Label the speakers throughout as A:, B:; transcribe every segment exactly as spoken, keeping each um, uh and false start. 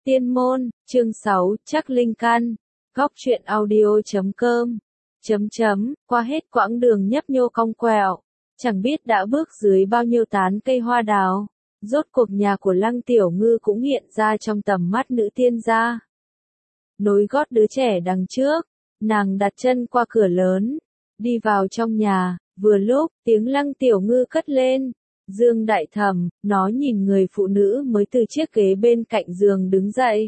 A: Tiên môn, chương sáu, chắc linh căn, góc truyện audio chấm com, chấm chấm, qua hết quãng đường nhấp nhô cong quẹo, chẳng biết đã bước dưới bao nhiêu tán cây hoa đào, rốt cuộc nhà của Lăng Tiểu Ngư cũng hiện ra trong tầm mắt nữ tiên gia. Nối gót đứa trẻ đằng trước, nàng đặt chân qua cửa lớn, đi vào trong nhà, vừa lúc, tiếng Lăng Tiểu Ngư cất lên. Dương Đại Thẩm, nó nhìn người phụ nữ mới từ chiếc ghế bên cạnh giường đứng dậy.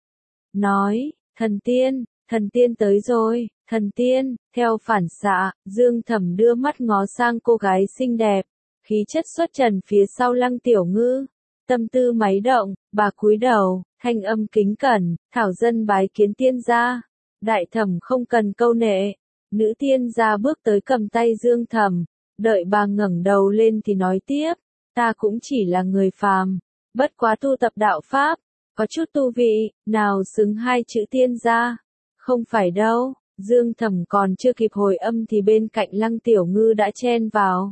A: Nói, thần tiên, thần tiên tới rồi, thần tiên, theo phản xạ, Dương Thẩm đưa mắt ngó sang cô gái xinh đẹp, khí chất xuất trần phía sau Lăng Tiểu Ngư. Tâm tư máy động, bà cúi đầu, thanh âm kính cẩn, thảo dân bái kiến tiên gia. Đại Thẩm không cần câu nệ, nữ tiên gia bước tới cầm tay Dương Thẩm. Đợi bà ngẩng đầu lên thì nói tiếp, ta cũng chỉ là người phàm, bất quá tu tập đạo pháp, có chút tu vị, nào xứng hai chữ tiên gia. Không phải đâu, Dương Thẩm còn chưa kịp hồi âm thì bên cạnh Lăng Tiểu Ngư đã chen vào.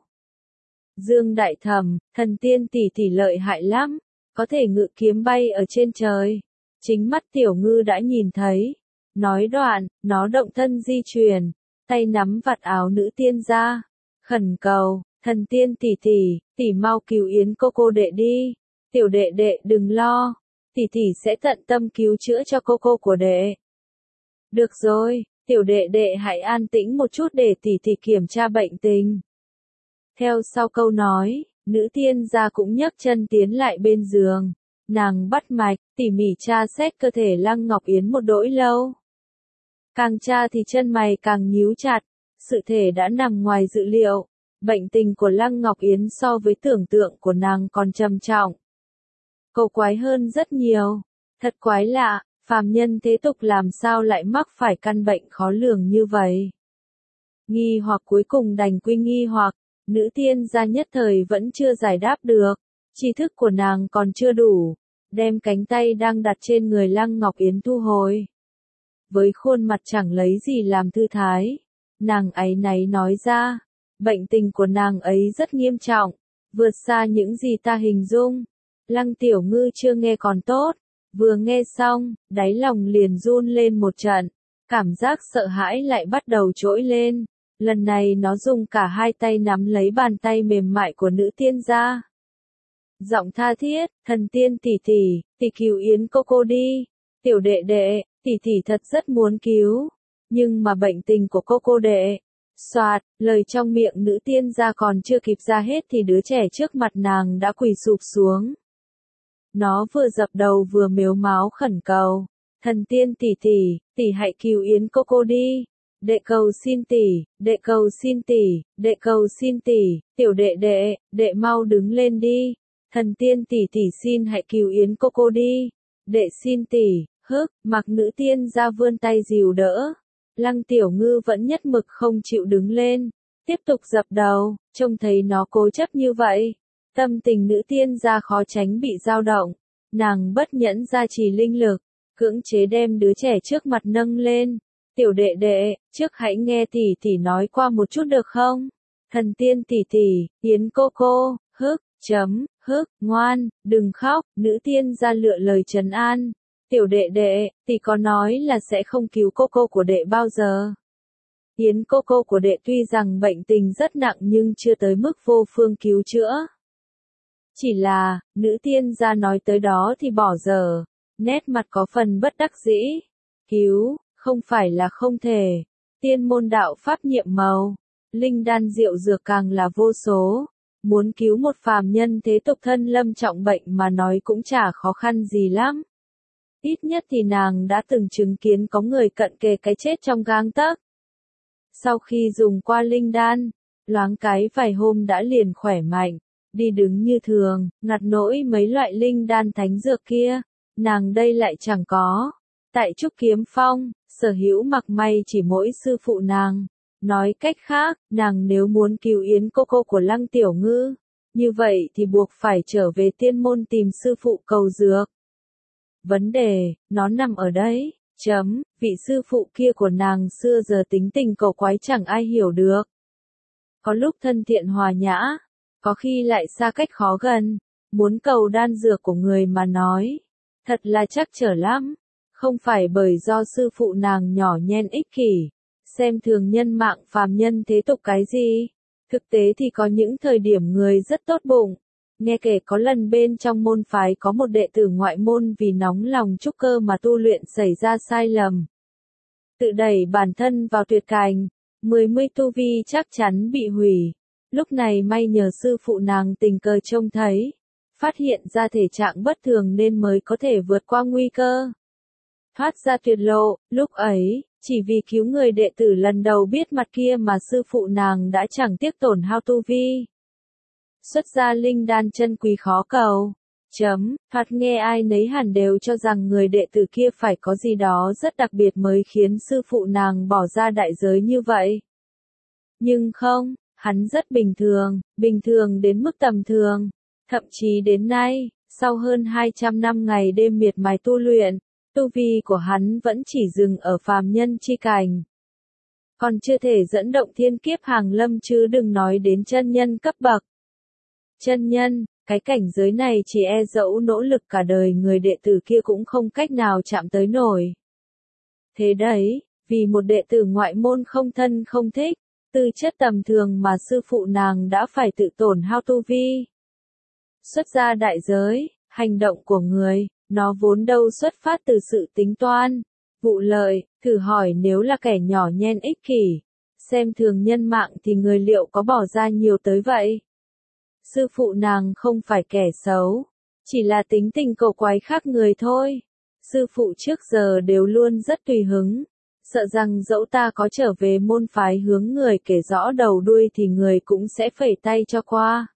A: Dương Đại Thẩm, thần tiên tỷ tỷ lợi hại lắm, có thể ngự kiếm bay ở trên trời. Chính mắt Tiểu Ngư đã nhìn thấy. Nói đoạn, nó động thân di chuyển, tay nắm vạt áo nữ tiên gia. Khẩn cầu, thần tiên tỷ tỷ, tỷ mau cứu Yến cô cô đệ đi. Tiểu đệ đệ đừng lo, tỷ tỷ sẽ tận tâm cứu chữa cho cô cô của đệ. Được rồi, tiểu đệ đệ hãy an tĩnh một chút để tỷ tỷ kiểm tra bệnh tình. Theo sau câu nói, nữ tiên gia cũng nhấc chân tiến lại bên giường. Nàng bắt mạch, tỉ mỉ tra xét cơ thể Lăng Ngọc Yến một đỗi lâu. Càng tra thì chân mày càng nhíu chặt. Sự thể đã nằm ngoài dự liệu, bệnh tình của Lăng Ngọc Yến so với tưởng tượng của nàng còn trầm trọng. Cầu quái hơn rất nhiều, thật quái lạ, phàm nhân thế tục làm sao lại mắc phải căn bệnh khó lường như vậy. Nghi hoặc cuối cùng đành quy nghi hoặc, nữ tiên gia nhất thời vẫn chưa giải đáp được, tri thức của nàng còn chưa đủ, đem cánh tay đang đặt trên người Lăng Ngọc Yến thu hồi. Với khuôn mặt chẳng lấy gì làm thư thái. Nàng áy náy nói ra, bệnh tình của nàng ấy rất nghiêm trọng, vượt xa những gì ta hình dung. Lăng Tiểu Ngư chưa nghe còn tốt, vừa nghe xong, đáy lòng liền run lên một trận, cảm giác sợ hãi lại bắt đầu trỗi lên. Lần này nó dùng cả hai tay nắm lấy bàn tay mềm mại của nữ tiên gia. Giọng tha thiết, thần tiên tỷ tỷ, tỷ cứu Yến cô cô đi. Tiểu đệ đệ, tỷ tỷ thật rất muốn cứu. Nhưng mà bệnh tình của cô cô đệ. Soạt, lời trong miệng nữ tiên gia còn chưa kịp ra hết thì đứa trẻ trước mặt nàng đã quỳ sụp xuống. Nó vừa dập đầu vừa mếu máo khẩn cầu. Thần tiên tỷ tỷ, tỷ hãy cứu Yến cô cô đi. Đệ cầu xin tỷ, đệ cầu xin tỷ, đệ cầu xin tỷ, tiểu đệ đệ, đệ mau đứng lên đi. Thần tiên tỷ tỷ xin hãy cứu Yến cô cô đi. Đệ xin tỷ, hức, mặc nữ tiên gia vươn tay dìu đỡ. Lăng Tiểu Ngư vẫn nhất mực không chịu đứng lên, tiếp tục dập đầu, trông thấy nó cố chấp như vậy. Tâm tình nữ tiên gia khó tránh bị dao động, nàng bất nhẫn gia trì linh lực, cưỡng chế đem đứa trẻ trước mặt nâng lên. Tiểu đệ đệ, trước hãy nghe tỷ tỷ nói qua một chút được không? Thần tiên tỷ tỷ, Yến cô cô, hức, chấm, hức, ngoan, đừng khóc, nữ tiên gia lựa lời trấn an. Tiểu đệ đệ, tỷ có nói là sẽ không cứu cô cô của đệ bao giờ. Yến cô cô của đệ tuy rằng bệnh tình rất nặng nhưng chưa tới mức vô phương cứu chữa. Chỉ là, nữ tiên gia nói tới đó thì bỏ dở, nét mặt có phần bất đắc dĩ. Cứu, không phải là không thể. Tiên môn đạo pháp nhiệm màu, linh đan diệu dược càng là vô số. Muốn cứu một phàm nhân thế tục thân lâm trọng bệnh mà nói cũng chả khó khăn gì lắm. Ít nhất thì nàng đã từng chứng kiến có người cận kề cái chết trong gang tấc. Sau khi dùng qua linh đan, loáng cái vài hôm đã liền khỏe mạnh, đi đứng như thường, ngặt nỗi mấy loại linh đan thánh dược kia, nàng đây lại chẳng có. Tại Trúc Kiếm Phong, Sở Hữu mặc may chỉ mỗi sư phụ nàng. Nói cách khác, nàng nếu muốn cứu Yến cô cô của Lăng Tiểu Ngư, như vậy thì buộc phải trở về tiên môn tìm sư phụ cầu dược. Vấn đề, nó nằm ở đấy, chấm, vị sư phụ kia của nàng xưa giờ tính tình cầu quái chẳng ai hiểu được. Có lúc thân thiện hòa nhã, có khi lại xa cách khó gần, muốn cầu đan dược của người mà nói. Thật là trắc trở lắm. Không phải bởi do sư phụ nàng nhỏ nhen ích kỷ, xem thường nhân mạng phàm nhân thế tục cái gì. Thực tế thì có những thời điểm người rất tốt bụng. Nghe kể có lần bên trong môn phái có một đệ tử ngoại môn vì nóng lòng trúc cơ mà tu luyện xảy ra sai lầm. Tự đẩy bản thân vào tuyệt cảnh, mười mươi tu vi chắc chắn bị hủy. Lúc này may nhờ sư phụ nàng tình cờ trông thấy, phát hiện ra thể trạng bất thường nên mới có thể vượt qua nguy cơ. Thoát ra tuyệt lộ, lúc ấy, chỉ vì cứu người đệ tử lần đầu biết mặt kia mà sư phụ nàng đã chẳng tiếc tổn hao tu vi. Xuất gia linh đan chân quý khó cầu. Chấm, thoạt nghe ai nấy hẳn đều cho rằng người đệ tử kia phải có gì đó rất đặc biệt mới khiến sư phụ nàng bỏ ra đại giới như vậy. Nhưng không, hắn rất bình thường, bình thường đến mức tầm thường. Thậm chí đến nay, sau hơn hai trăm năm ngày đêm miệt mài tu luyện, tu vi của hắn vẫn chỉ dừng ở phàm nhân chi cảnh. Còn chưa thể dẫn động thiên kiếp hàng lâm chứ đừng nói đến chân nhân cấp bậc. Chân nhân, cái cảnh giới này chỉ e dẫu nỗ lực cả đời người đệ tử kia cũng không cách nào chạm tới nổi. Thế đấy, vì một đệ tử ngoại môn không thân không thích, tư chất tầm thường mà sư phụ nàng đã phải tự tổn hao tu vi. Xuất ra đại giới, hành động của người, nó vốn đâu xuất phát từ sự tính toán, vụ lợi, thử hỏi nếu là kẻ nhỏ nhen ích kỷ, xem thường nhân mạng thì người liệu có bỏ ra nhiều tới vậy? Sư phụ nàng không phải kẻ xấu, chỉ là tính tình cổ quái khác người thôi. Sư phụ trước giờ đều luôn rất tùy hứng, sợ rằng dẫu ta có trở về môn phái hướng người kể rõ đầu đuôi thì người cũng sẽ phẩy tay cho qua.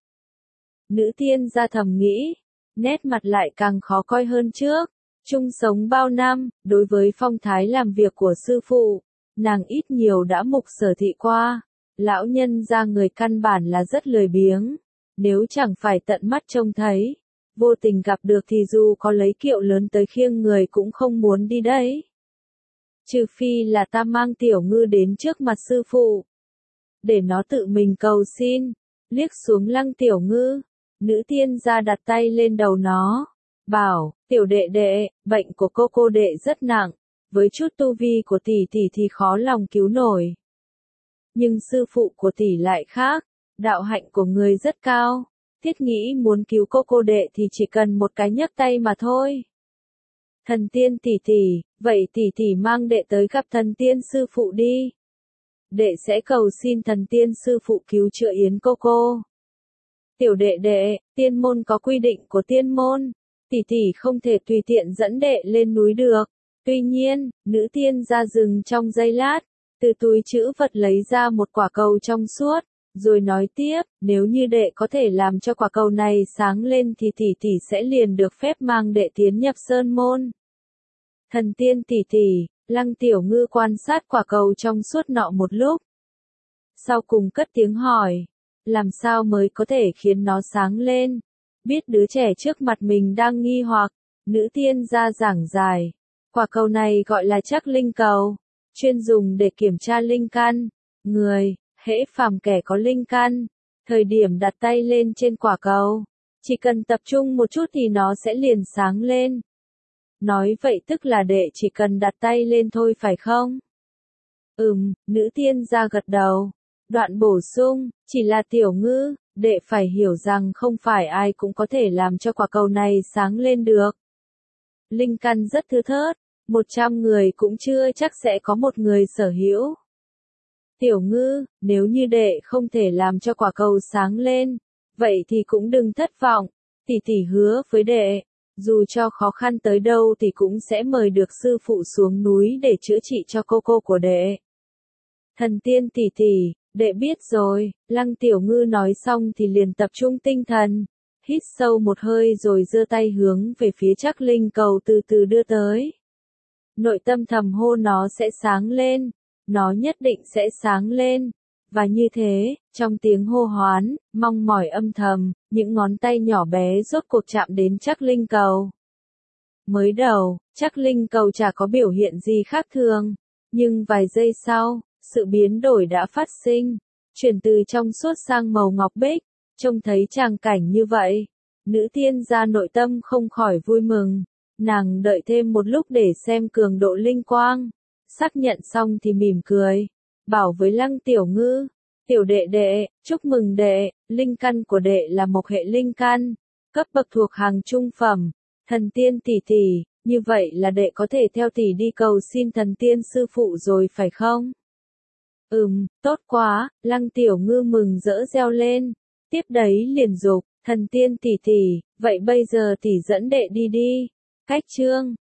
A: Nữ tiên gia thầm nghĩ, nét mặt lại càng khó coi hơn trước. Chung sống bao năm, đối với phong thái làm việc của sư phụ, nàng ít nhiều đã mục sở thị qua. Lão nhân gia người căn bản là rất lười biếng. Nếu chẳng phải tận mắt trông thấy, vô tình gặp được thì dù có lấy kiệu lớn tới khiêng người cũng không muốn đi đấy. Trừ phi là ta mang tiểu ngư đến trước mặt sư phụ, để nó tự mình cầu xin. Liếc xuống lăng tiểu ngư, nữ tiên gia đặt tay lên đầu nó, bảo, tiểu đệ đệ, bệnh của cô cô đệ rất nặng, với chút tu vi của tỷ tỷ thì khó lòng cứu nổi. Nhưng sư phụ của tỷ lại khác, đạo hạnh của người rất cao, thiết nghĩ muốn cứu cô cô đệ thì chỉ cần một cái nhấc tay mà thôi. Thần tiên tỷ tỷ, vậy tỷ tỷ mang đệ tới gặp thần tiên sư phụ đi. Đệ sẽ cầu xin thần tiên sư phụ cứu chữa yến cô cô. Tiểu đệ đệ, tiên môn có quy định của tiên môn, tỷ tỷ không thể tùy tiện dẫn đệ lên núi được. Tuy nhiên, nữ tiên ra rừng trong giây lát, từ túi trữ vật lấy ra một quả cầu trong suốt, rồi nói tiếp, nếu như đệ có thể làm cho quả cầu này sáng lên thì tỷ tỷ sẽ liền được phép mang đệ tiến nhập sơn môn. Thần tiên tỷ tỷ, lăng tiểu ngư quan sát quả cầu trong suốt nọ một lúc. Sau cùng cất tiếng hỏi, làm sao mới có thể khiến nó sáng lên? Biết đứa trẻ trước mặt mình đang nghi hoặc, nữ tiên ra giảng giải. Quả cầu này gọi là trắc linh cầu, chuyên dùng để kiểm tra linh căn. Người, hễ phàm kẻ có linh căn, thời điểm đặt tay lên trên quả cầu, chỉ cần tập trung một chút thì nó sẽ liền sáng lên. Nói vậy tức là đệ chỉ cần đặt tay lên thôi phải không? Ừm, nữ tiên ra gật đầu. Đoạn bổ sung, chỉ là tiểu ngư, đệ phải hiểu rằng không phải ai cũng có thể làm cho quả cầu này sáng lên được. Linh căn rất thưa thớt, một trăm người cũng chưa chắc sẽ có một người sở hữu. Tiểu ngư, nếu như đệ không thể làm cho quả cầu sáng lên, vậy thì cũng đừng thất vọng, tỷ tỷ hứa với đệ, dù cho khó khăn tới đâu thì cũng sẽ mời được sư phụ xuống núi để chữa trị cho cô cô của đệ. Thần tiên tỷ tỷ, đệ biết rồi, lăng tiểu ngư nói xong thì liền tập trung tinh thần, hít sâu một hơi rồi giơ tay hướng về phía trắc linh cầu từ từ đưa tới. Nội tâm thầm hô nó sẽ sáng lên, nó nhất định sẽ sáng lên. Và như thế, trong tiếng hô hoán, mong mỏi âm thầm, những ngón tay nhỏ bé rốt cuộc chạm đến trắc linh cầu. Mới đầu, trắc linh cầu chả có biểu hiện gì khác thường, nhưng vài giây sau, sự biến đổi đã phát sinh, chuyển từ trong suốt sang màu ngọc bích. Trông thấy tràng cảnh như vậy, nữ tiên gia nội tâm không khỏi vui mừng, Nàng đợi thêm một lúc để xem cường độ linh quang. Xác nhận xong thì mỉm cười. Bảo với Lăng Tiểu Ngư. Tiểu đệ đệ, chúc mừng đệ, linh căn của đệ là mộc hệ linh căn. Cấp bậc thuộc hàng trung phẩm. Thần tiên tỷ tỷ, như vậy là đệ có thể theo tỷ đi cầu xin thần tiên sư phụ rồi phải không? Ừm, tốt quá, Lăng Tiểu Ngư mừng rỡ reo lên. Tiếp đấy liền dục, thần tiên tỷ tỷ, vậy bây giờ tỷ dẫn đệ đi đi. Cách chương